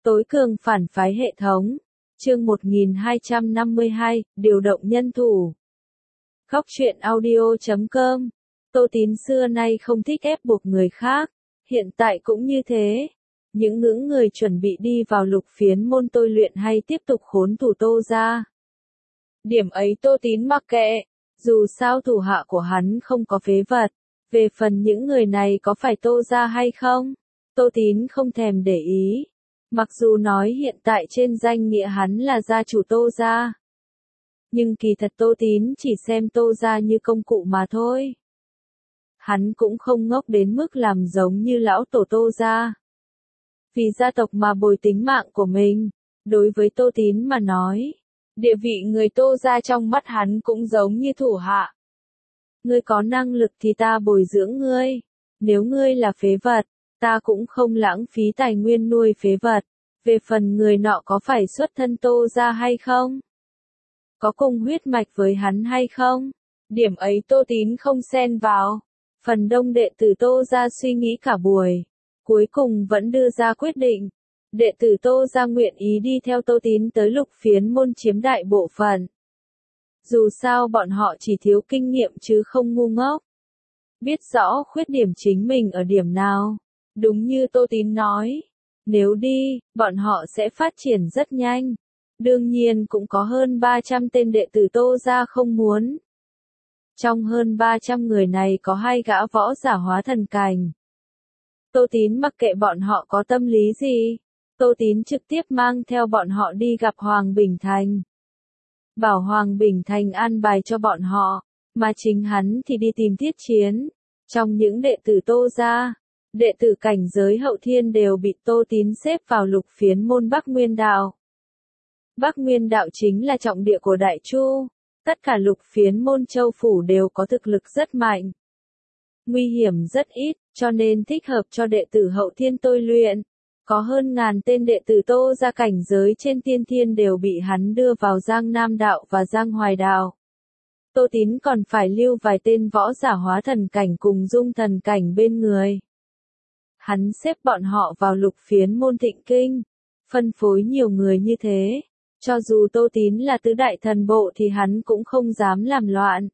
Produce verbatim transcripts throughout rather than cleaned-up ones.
Tối cường phản phái hệ thống. Chương một nghìn hai trăm năm mươi hai, điều động nhân thủ. Góc truyện audio chấm com. Tô Tín xưa nay không thích ép buộc người khác, hiện tại cũng như thế. Những ngưỡng người chuẩn bị đi vào lục phiến môn tôi luyện hay tiếp tục khốn thủ Tô gia. Điểm ấy Tô Tín mặc kệ, dù sao thủ hạ của hắn không có phế vật. Về phần những người này có phải Tô gia hay không, Tô Tín không thèm để ý. Mặc dù nói hiện tại trên danh nghĩa hắn là gia chủ Tô gia, nhưng kỳ thật Tô Tín chỉ xem Tô gia như công cụ mà thôi. Hắn cũng không ngốc đến mức làm giống như lão tổ Tô gia. Vì gia tộc mà bồi tính mạng của mình, đối với Tô Tín mà nói, địa vị người Tô gia trong mắt hắn cũng giống như thủ hạ. Ngươi có năng lực thì ta bồi dưỡng ngươi, nếu ngươi là phế vật, ta cũng không lãng phí tài nguyên nuôi phế vật. Về phần người nọ có phải xuất thân Tô gia hay không? Có cùng huyết mạch với hắn hay không? Điểm ấy Tô Tín không xen vào. Phần đông đệ tử Tô gia suy nghĩ cả buổi, cuối cùng vẫn đưa ra quyết định. Đệ tử Tô gia nguyện ý đi theo Tô Tín tới lục phiến môn chiếm đại bộ phận. Dù sao bọn họ chỉ thiếu kinh nghiệm chứ không ngu ngốc. Biết rõ khuyết điểm chính mình ở điểm nào. Đúng như Tô Tín nói, nếu đi, bọn họ sẽ phát triển rất nhanh. Đương nhiên cũng có hơn ba trăm tên đệ tử Tô gia không muốn. Trong hơn ba trăm người này có hai gã võ giả hóa thần cảnh. Tô Tín mặc kệ bọn họ có tâm lý gì, Tô Tín trực tiếp mang theo bọn họ đi gặp Hoàng Bình Thành. Bảo Hoàng Bình Thành an bài cho bọn họ, mà chính hắn thì đi tìm Thiết Chiến. Trong những đệ tử Tô gia, đệ tử cảnh giới hậu thiên đều bị Tô Tín xếp vào lục phiến môn Bắc Nguyên Đạo. Bắc Nguyên Đạo chính là trọng địa của Đại Chu, tất cả lục phiến môn châu phủ đều có thực lực rất mạnh. Nguy hiểm rất ít, cho nên thích hợp cho đệ tử hậu thiên tôi luyện. Có hơn ngàn tên đệ tử Tô gia cảnh giới trên tiên thiên đều bị hắn đưa vào Giang Nam Đạo và Giang Hoài Đạo. Tô Tín còn phải lưu vài tên võ giả hóa thần cảnh cùng dung thần cảnh bên người. Hắn xếp bọn họ vào lục phiến môn Thịnh Kinh, phân phối nhiều người như thế. Cho dù Tô Tín là tứ đại thần bộ thì hắn cũng không dám làm loạn.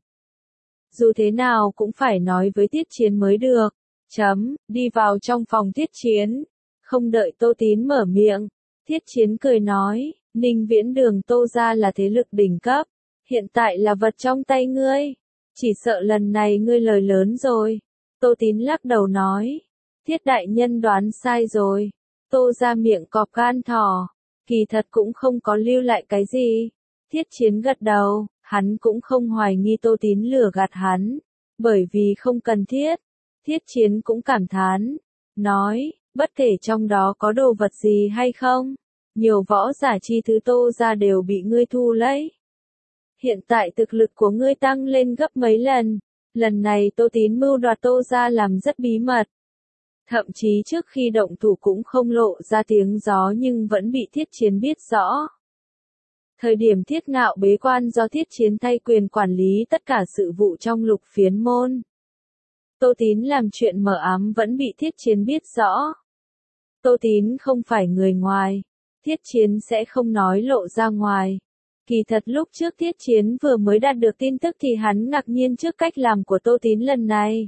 Dù thế nào cũng phải nói với Thiết Chiến mới được. Chấm, đi vào trong phòng Thiết Chiến. Không đợi Tô Tín mở miệng, Thiết Chiến cười nói, Ninh Viễn Đường Tô gia là thế lực đỉnh cấp, hiện tại là vật trong tay ngươi, chỉ sợ lần này ngươi lời lớn rồi. Tô Tín lắc đầu nói, Thiết đại nhân đoán sai rồi. Tô gia miệng cọp gan thỏ, kỳ thật cũng không có lưu lại cái gì. Thiết Chiến gật đầu, hắn cũng không hoài nghi Tô Tín lừa gạt hắn, bởi vì không cần thiết. Thiết Chiến cũng cảm thán, nói, bất kể trong đó có đồ vật gì hay không, nhiều võ giả chi thứ Tô gia đều bị ngươi thu lấy. Hiện tại thực lực của ngươi tăng lên gấp mấy lần, lần này Tô Tín mưu đoạt Tô gia làm rất bí mật. Thậm chí trước khi động thủ cũng không lộ ra tiếng gió nhưng vẫn bị Thiết Chiến biết rõ. Thời điểm Thiết Ngạo bế quan do Thiết Chiến thay quyền quản lý tất cả sự vụ trong lục phiến môn. Tô Tín làm chuyện mờ ám vẫn bị Thiết Chiến biết rõ. Tô Tín không phải người ngoài, Thiết Chiến sẽ không nói lộ ra ngoài. Kỳ thật lúc trước Thiết Chiến vừa mới đạt được tin tức thì hắn ngạc nhiên trước cách làm của Tô Tín lần này.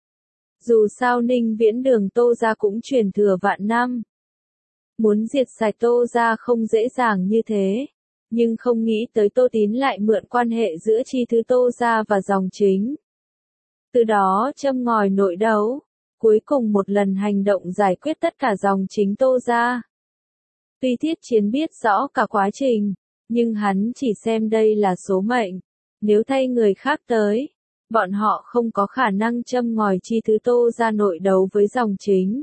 Dù sao Ninh Viễn Đường Tô gia cũng truyền thừa vạn năm. Muốn diệt sạch Tô gia không dễ dàng như thế. Nhưng không nghĩ tới Tô Tín lại mượn quan hệ giữa chi thứ Tô gia và dòng chính. Từ đó châm ngòi nội đấu. Cuối cùng một lần hành động giải quyết tất cả dòng chính Tô gia. Tuy Thiết Chiến biết rõ cả quá trình, nhưng hắn chỉ xem đây là số mệnh. Nếu thay người khác tới, bọn họ không có khả năng châm ngòi chi thứ Tô gia nội đấu với dòng chính.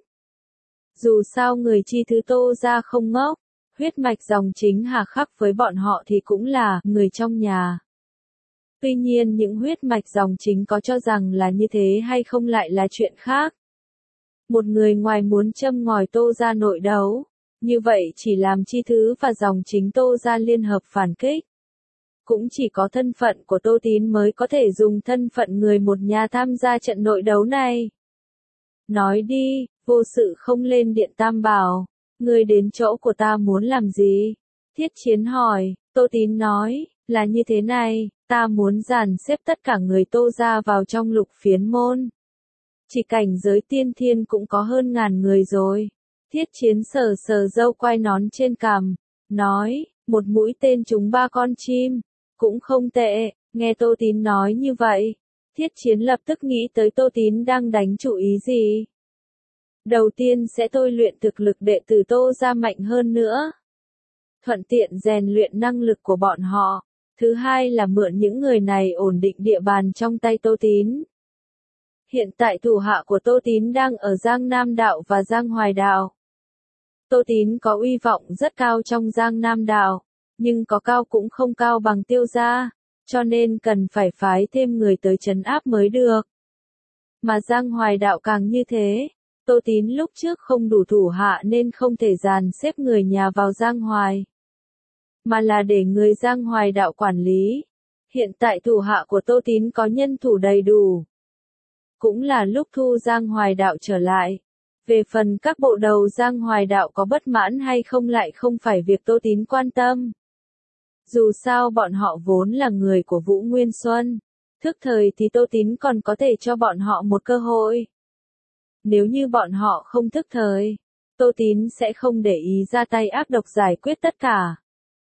Dù sao người chi thứ Tô gia không ngốc, huyết mạch dòng chính hà khắc với bọn họ thì cũng là người trong nhà. Tuy nhiên những huyết mạch dòng chính có cho rằng là như thế hay không lại là chuyện khác. Một người ngoài muốn châm ngòi Tô gia nội đấu, như vậy chỉ làm chi thứ và dòng chính Tô gia liên hợp phản kích. Cũng chỉ có thân phận của Tô Tín mới có thể dùng thân phận người một nhà tham gia trận nội đấu này. Nói đi, vô sự không lên điện Tam Bảo, Ngươi đến chỗ của ta muốn làm gì? Thiết Chiến hỏi, Tô Tín nói, là như thế này, ta muốn dàn xếp tất cả người Tô gia vào trong Lục Phiến môn. Chỉ cảnh giới tiên thiên cũng có hơn ngàn người rồi. Thiết Chiến sờ sờ râu quai nón trên cằm, nói, một mũi tên trúng ba con chim, cũng không tệ. Nghe Tô Tín nói như vậy, Thiết Chiến lập tức nghĩ tới Tô Tín đang đánh chủ ý gì. Đầu tiên sẽ tôi luyện thực lực đệ tử Tô gia mạnh hơn nữa, thuận tiện rèn luyện năng lực của bọn họ. Thứ hai là mượn những người này ổn định địa bàn trong tay Tô Tín. Hiện tại thủ hạ của Tô Tín đang ở Giang Nam Đạo và Giang Hoài Đạo. Tô Tín có uy vọng rất cao trong Giang Nam Đạo, nhưng có cao cũng không cao bằng Tiêu gia, cho nên cần phải phái thêm người tới trấn áp mới được. Mà Giang Hoài Đạo càng như thế, Tô Tín lúc trước không đủ thủ hạ nên không thể dàn xếp người nhà vào Giang Hoài, mà là để người Giang Hoài Đạo quản lý. Hiện tại thủ hạ của Tô Tín có nhân thủ đầy đủ. Cũng là lúc thu Giang Hoài Đạo trở lại. Về phần các bộ đầu Giang Hoài Đạo có bất mãn hay không lại không phải việc Tô Tín quan tâm. Dù sao bọn họ vốn là người của Vũ Nguyên Xuân. Thức thời thì Tô Tín còn có thể cho bọn họ một cơ hội. Nếu như bọn họ không thức thời, Tô Tín sẽ không để ý ra tay ác độc giải quyết tất cả.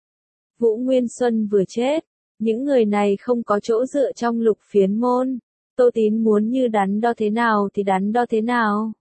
Vũ Nguyên Xuân vừa chết, những người này không có chỗ dựa trong Lục Phiến môn. Tô Tín muốn như đắn đo thế nào thì đắn đo thế nào.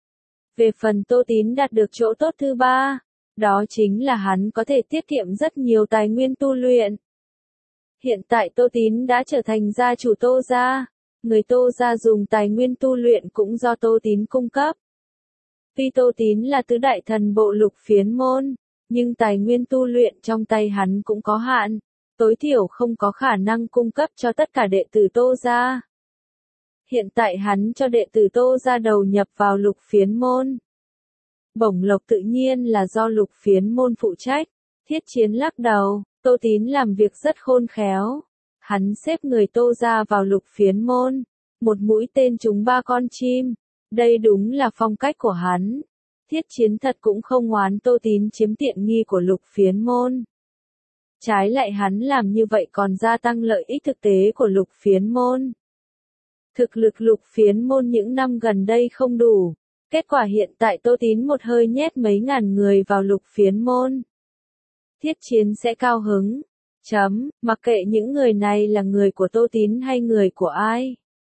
Về phần Tô Tín đạt được chỗ tốt thứ ba, đó chính là hắn có thể tiết kiệm rất nhiều tài nguyên tu luyện. Hiện tại Tô Tín đã trở thành gia chủ Tô gia, người Tô gia dùng tài nguyên tu luyện cũng do Tô Tín cung cấp. Tuy Tô Tín là tứ đại thần bộ Lục Phiến môn, nhưng tài nguyên tu luyện trong tay hắn cũng có hạn, tối thiểu không có khả năng cung cấp cho tất cả đệ tử Tô gia. Hiện tại hắn cho đệ tử Tô gia đầu nhập vào Lục Phiến môn. Bổng lộc tự nhiên là do Lục Phiến môn phụ trách. Thiết Chiến lắc đầu, Tô Tín làm việc rất khôn khéo. Hắn xếp người Tô gia vào Lục Phiến môn, một mũi tên trúng ba con chim. Đây đúng là phong cách của hắn. Thiết Chiến thật cũng không oán Tô Tín chiếm tiện nghi của Lục Phiến môn. Trái lại hắn làm như vậy còn gia tăng lợi ích thực tế của Lục Phiến môn. Thực lực Lục Phiến môn những năm gần đây không đủ. Kết quả hiện tại Tô Tín một hơi nhét mấy ngàn người vào Lục Phiến môn. Thiết Chiến sẽ cao hứng. Chấm, mặc kệ những người này là người của Tô Tín hay người của ai.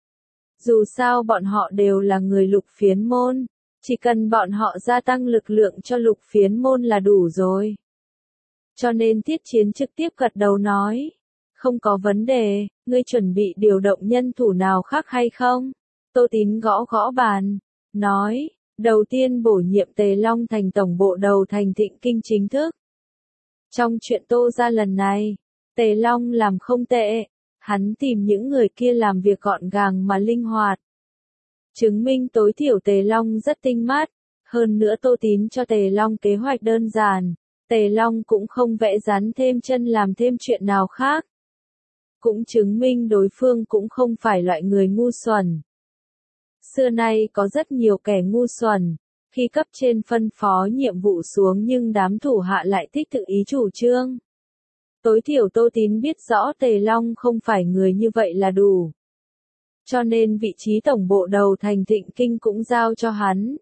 Dù sao bọn họ đều là người Lục Phiến môn. Chỉ cần bọn họ gia tăng lực lượng cho Lục Phiến môn là đủ rồi. Cho nên Thiết Chiến trực tiếp gật đầu nói. Không có vấn đề, ngươi chuẩn bị điều động nhân thủ nào khác hay không? Tô Tín gõ gõ bàn, nói, đầu tiên bổ nhiệm Tề Long thành tổng bộ đầu thành Thịnh Kinh chính thức. Trong chuyện Tô gia lần này, Tề Long làm không tệ, hắn tìm những người kia làm việc gọn gàng mà linh hoạt. Chứng minh tối thiểu Tề Long rất tinh mắt, hơn nữa Tô Tín cho Tề Long kế hoạch đơn giản, Tề Long cũng không vẽ rắn thêm chân làm thêm chuyện nào khác. Cũng chứng minh đối phương cũng không phải loại người ngu xuẩn. Xưa nay có rất nhiều kẻ ngu xuẩn, khi cấp trên phân phó nhiệm vụ xuống nhưng đám thủ hạ lại thích tự ý chủ trương. Tối thiểu Tô Tín biết rõ Tề Long không phải người như vậy là đủ. Cho nên vị trí tổng bộ đầu thành Thịnh Kinh cũng giao cho hắn.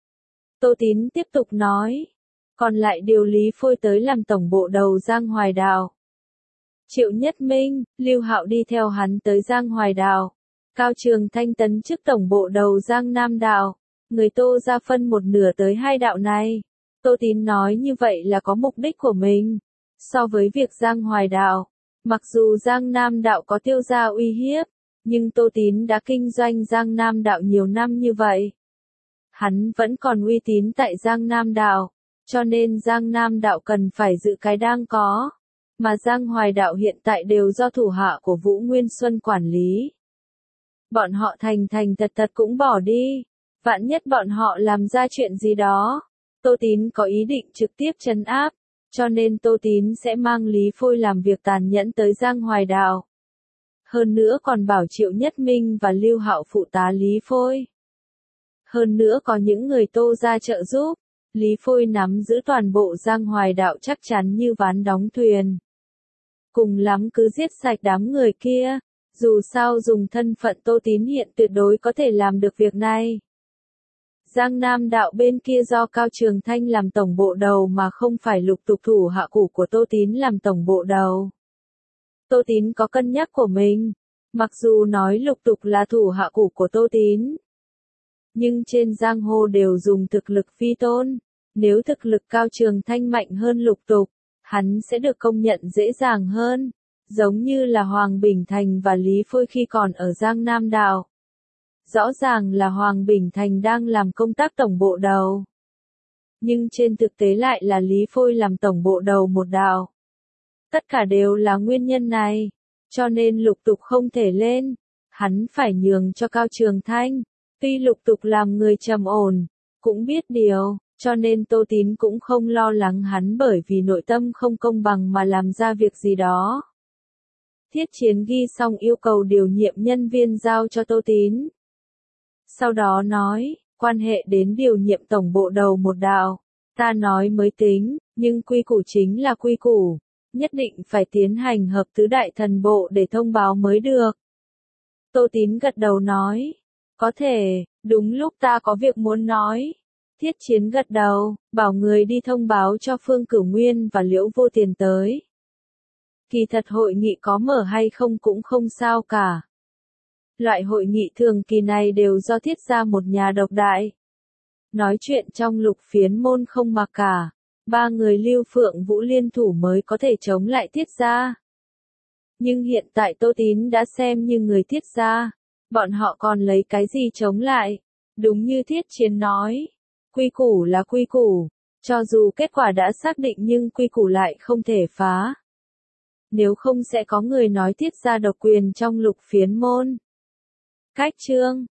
Tô Tín tiếp tục nói, còn lại điều Lý Phôi tới làm tổng bộ đầu Giang Hoài Đạo. Triệu Nhất Minh, Lưu Hạo đi theo hắn tới Giang Hoài Đạo. Cao Trường Thanh tấn chức tổng bộ đầu Giang Nam Đạo. Người Tô gia phân một nửa tới hai đạo này. Tô Tín nói như vậy là có mục đích của mình. So với việc Giang Hoài Đạo, mặc dù Giang Nam Đạo có Tiêu gia uy hiếp, nhưng Tô Tín đã kinh doanh Giang Nam Đạo nhiều năm như vậy. Hắn vẫn còn uy tín tại Giang Nam Đạo, cho nên Giang Nam Đạo cần phải giữ cái đang có. Mà Giang Hoài Đạo hiện tại đều do thủ hạ của Vũ Nguyên Xuân quản lý. Bọn họ thành thành thật thật cũng bỏ đi. Vạn nhất bọn họ làm ra chuyện gì đó, Tô Tín có ý định trực tiếp trấn áp, cho nên Tô Tín sẽ mang Lý Phôi làm việc tàn nhẫn tới Giang Hoài Đạo. Hơn nữa còn bảo Triệu Nhất Minh và Lưu Hạo phụ tá Lý Phôi. Hơn nữa có những người Tô gia trợ giúp, Lý Phôi nắm giữ toàn bộ Giang Hoài đạo chắc chắn như ván đóng thuyền. Cùng lắm cứ giết sạch đám người kia, dù sao dùng thân phận Tô Tín hiện tuyệt đối có thể làm được việc này. Giang Nam đạo bên kia do Cao Trường Thanh làm tổng bộ đầu mà không phải Lục Tục thủ hạ cũ của Tô Tín làm tổng bộ đầu. Tô Tín có cân nhắc của mình, mặc dù nói Lục Tục là thủ hạ cũ của Tô Tín, nhưng trên giang hồ đều dùng thực lực phi tôn, nếu thực lực Cao Trường Thanh mạnh hơn Lục Tục, hắn sẽ được công nhận dễ dàng hơn, giống như là Hoàng Bình Thành và Lý Phôi khi còn ở Giang Nam đạo. Rõ ràng là Hoàng Bình Thành đang làm công tác tổng bộ đầu, nhưng trên thực tế lại là Lý Phôi làm tổng bộ đầu một đạo. Tất cả đều là nguyên nhân này, cho nên Lục Tục không thể lên, hắn phải nhường cho Cao Trường Thanh. Tuy Lục Tục làm người trầm ổn, cũng biết điều, cho nên Tô Tín cũng không lo lắng hắn bởi vì nội tâm không công bằng mà làm ra việc gì đó. Thiết Chiến ghi xong yêu cầu điều nhiệm nhân viên giao cho Tô Tín. Sau đó nói, quan hệ đến điều nhiệm tổng bộ đầu một đạo, ta nói mới tính, nhưng quy củ chính là quy củ, nhất định phải tiến hành hợp tứ đại thần bộ để thông báo mới được. Tô Tín gật đầu nói, có thể, đúng lúc ta có việc muốn nói. Thiết Chiến gật đầu, bảo người đi thông báo cho Phương Cửu Nguyên và Liễu Vô Tiền tới. Kỳ thật hội nghị có mở hay không cũng không sao cả. Loại hội nghị thường kỳ này đều do Thiết gia một nhà độc đại. Nói chuyện trong Lục Phiến môn không mà cả, ba người Lưu Phượng Vũ liên thủ mới có thể chống lại Thiết gia. Nhưng hiện tại Tô Tín đã xem như người Thiết gia, bọn họ còn lấy cái gì chống lại? Đúng như Thiết Chiến nói, quy củ là quy củ, cho dù kết quả đã xác định nhưng quy củ lại không thể phá. Nếu không sẽ có người nói Thiết gia độc quyền trong Lục Phiến môn. Cách chương